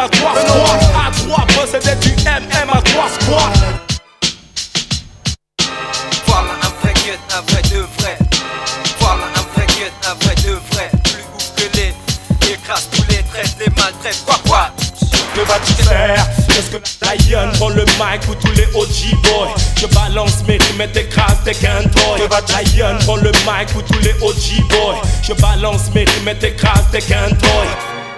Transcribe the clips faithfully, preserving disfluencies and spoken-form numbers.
à trois squats. À trois posséder du M M à trois squats. Voilà un vrai gun, un vrai de vrai. Voilà un vrai gun, un vrai de vrai. Plus ouf que les, écrase tous les traits, les maltraites, quoi quoi. Que vas-tu faire? Est-ce que la Lion prend le mic ou tous les O G boys? Je balance mes rimes et t'écrase tes qu'un toy. Que va Lion prend le mic ou tous les O G boys? Je balance mes rimes et t'écrase tes qu'un toy.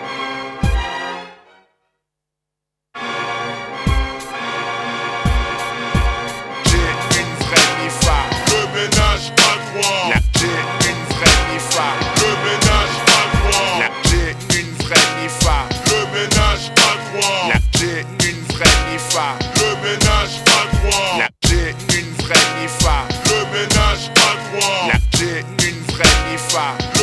J'ai une vraie nifa, le ménage à trois. J'ai une vraie nifa, le ménage à trois. J'ai une vraie nifa, le ménage à trois. J'ai une vraie nifa, le ménage à trois. J'ai une vraie nifa, le ménage à trois. J'ai une vraie nifa.